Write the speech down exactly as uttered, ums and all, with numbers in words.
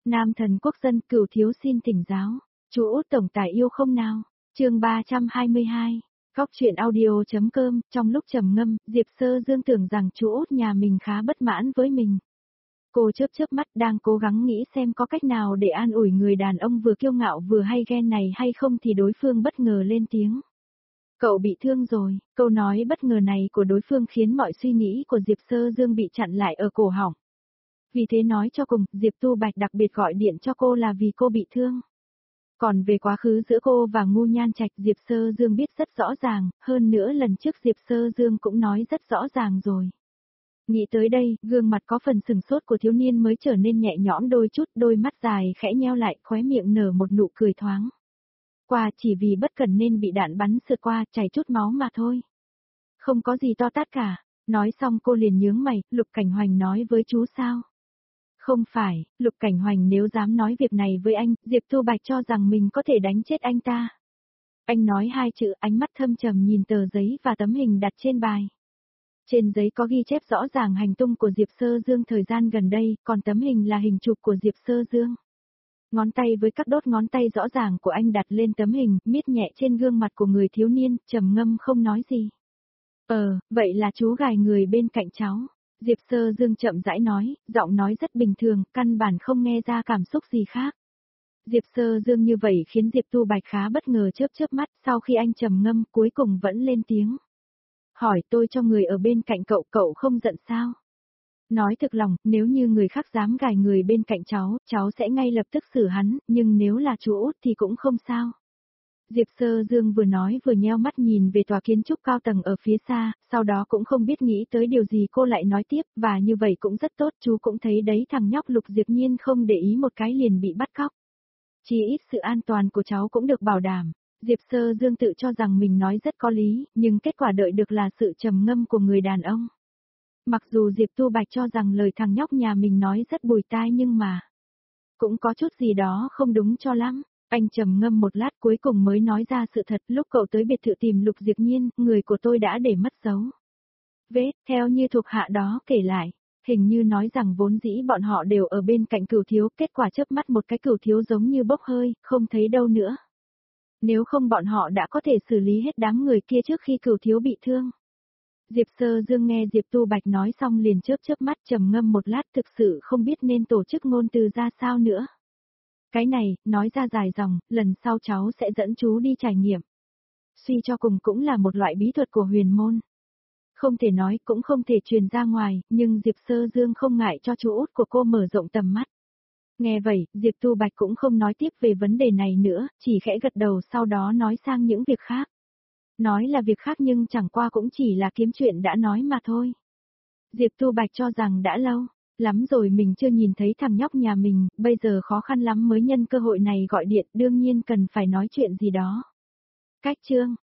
Nam thần quốc dân Cửu thiếu xin thỉnh giáo. Chú Út tổng tài yêu không nào? Chương ba trăm hai mươi hai. Góc truyện audio.com. Trong lúc trầm ngâm, Diệp Sơ Dương tưởng rằng chú Út nhà mình khá bất mãn với mình. Cô chớp chớp mắt đang cố gắng nghĩ xem có cách nào để an ủi người đàn ông vừa kiêu ngạo vừa hay ghen này hay không thì đối phương bất ngờ lên tiếng. Cậu bị thương rồi. Câu nói bất ngờ này của đối phương khiến mọi suy nghĩ của Diệp Sơ Dương bị chặn lại ở cổ họng. Vì thế nói cho cùng, Diệp Tu Bạch đặc biệt gọi điện cho cô là vì cô bị thương. Còn về quá khứ giữa cô và Ngu Nhan Trạch, Diệp Sơ Dương biết rất rõ ràng, hơn nữa lần trước Diệp Sơ Dương cũng nói rất rõ ràng rồi. Nghĩ tới đây, gương mặt có phần sừng sốt của thiếu niên mới trở nên nhẹ nhõm đôi chút, đôi mắt dài khẽ nheo lại, khóe miệng nở một nụ cười thoáng. Qua chỉ vì bất cẩn nên bị đạn bắn sượt qua, chảy chút máu mà thôi. Không có gì to tát cả. Nói xong cô liền nhướng mày, Lục Cảnh Hoành nói với chú sao? Không phải, Lục Cảnh Hoành nếu dám nói việc này với anh, Diệp Tu Bạch cho rằng mình có thể đánh chết anh ta. Anh nói hai chữ, ánh mắt thâm trầm nhìn tờ giấy và tấm hình đặt trên bài. Trên giấy có ghi chép rõ ràng hành tung của Diệp Sơ Dương thời gian gần đây, còn tấm hình là hình chụp của Diệp Sơ Dương. Ngón tay với các đốt ngón tay rõ ràng của anh đặt lên tấm hình, miết nhẹ trên gương mặt của người thiếu niên, trầm ngâm không nói gì. Ờ, vậy là chú gài người bên cạnh cháu. Diệp Sơ Dương chậm rãi nói, giọng nói rất bình thường, căn bản không nghe ra cảm xúc gì khác. Diệp Sơ Dương như vậy khiến Diệp Tu Bạch khá bất ngờ chớp chớp mắt, sau khi anh trầm ngâm cuối cùng vẫn lên tiếng. Hỏi tôi cho người ở bên cạnh cậu, cậu không giận sao? Nói thực lòng, nếu như người khác dám gài người bên cạnh cháu, cháu sẽ ngay lập tức xử hắn, nhưng nếu là chú Út thì cũng không sao. Diệp Sơ Dương vừa nói vừa nheo mắt nhìn về tòa kiến trúc cao tầng ở phía xa, sau đó cũng không biết nghĩ tới điều gì cô lại nói tiếp, và như vậy cũng rất tốt, chú cũng thấy đấy, thằng nhóc Lục Diệp Nhiên không để ý một cái liền bị bắt cóc. Chỉ ít sự an toàn của cháu cũng được bảo đảm. Diệp Sơ Dương tự cho rằng mình nói rất có lý, nhưng kết quả đợi được là sự trầm ngâm của người đàn ông. Mặc dù Diệp Tu Bạch cho rằng lời thằng nhóc nhà mình nói rất bùi tai nhưng mà cũng có chút gì đó không đúng cho lắm. Anh trầm ngâm một lát cuối cùng mới nói ra sự thật, lúc cậu tới biệt thự tìm Lục Diệp Nhiên, người của tôi đã để mất dấu vết, theo như thuộc hạ đó kể lại, hình như nói rằng vốn dĩ bọn họ đều ở bên cạnh Cửu thiếu, kết quả chớp mắt một cái Cửu thiếu giống như bốc hơi, không thấy đâu nữa. Nếu không bọn họ đã có thể xử lý hết đám người kia trước khi Cửu thiếu bị thương. Diệp Sơ Dương nghe Diệp Tu Bạch nói xong liền chớp chớp mắt trầm ngâm một lát, thực sự không biết nên tổ chức ngôn từ ra sao nữa. Cái này, nói ra dài dòng, lần sau cháu sẽ dẫn chú đi trải nghiệm. Suy cho cùng cũng là một loại bí thuật của huyền môn. Không thể nói, cũng không thể truyền ra ngoài, nhưng Diệp Sơ Dương không ngại cho chú Út của cô mở rộng tầm mắt. Nghe vậy, Diệp Tu Bạch cũng không nói tiếp về vấn đề này nữa, chỉ khẽ gật đầu sau đó nói sang những việc khác. Nói là việc khác nhưng chẳng qua cũng chỉ là kiếm chuyện đã nói mà thôi. Diệp Tu Bạch cho rằng đã lâu lắm rồi mình chưa nhìn thấy thằng nhóc nhà mình, bây giờ khó khăn lắm mới nhân cơ hội này gọi điện, đương nhiên cần phải nói chuyện gì đó. Cách chương,